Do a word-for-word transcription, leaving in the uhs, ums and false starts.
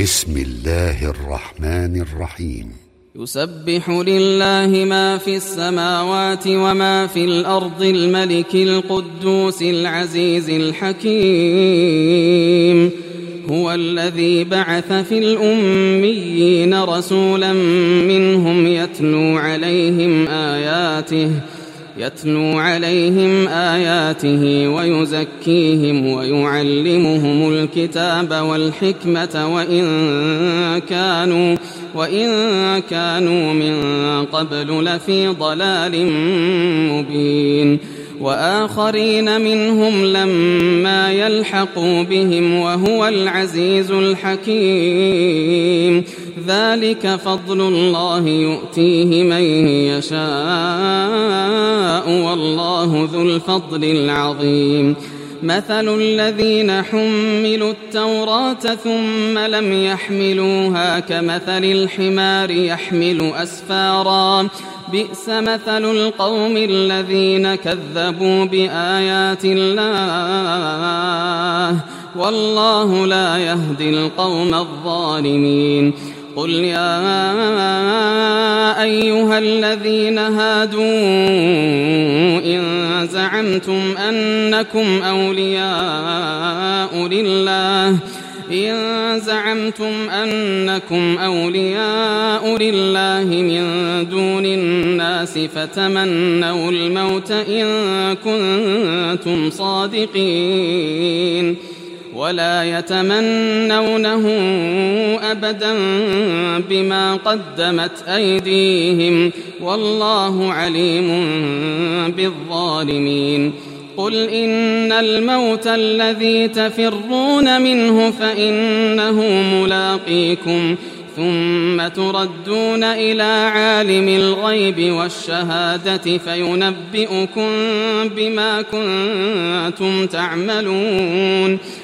بسم الله الرحمن الرحيم. يسبح لله ما في السماوات وما في الأرض الملك القدوس العزيز الحكيم. هو الذي بعث في الأميين رسولا منهم يتلو عليهم آياته يتلو عليهم آياته ويزكيهم ويعلمهم الكتاب والحكمة وإن كانوا وإن كانوا من قبل لفي ضلال مبين. وآخرين منهم لما يلحقوا بهم وهو العزيز الحكيم. ذلك فضل الله يؤتيه من يشاء والله ذو الفضل العظيم. مثل الذين حملوا التوراة ثم لم يحملوها كمثل الحمار يحمل أسفارا بئس مثل القوم الذين كذبوا بآيات الله والله لا يهدي القوم الظالمين. قل يا أيها الذين هادوا إن زعمتم أنكم أولياء لله إن زعمتم أنكم أولياء لله من دون الناس فتمنوا الموت إن كنتم صادقين ولا يتمنونه أبدا بما قدمت أيديهم والله عليم بالظالمين. قل إن الموت الذي تفرون منه فإنه ملاقيكم ثم تردون إلى عالم الغيب والشهادة فينبئكم بما كنتم تعملون.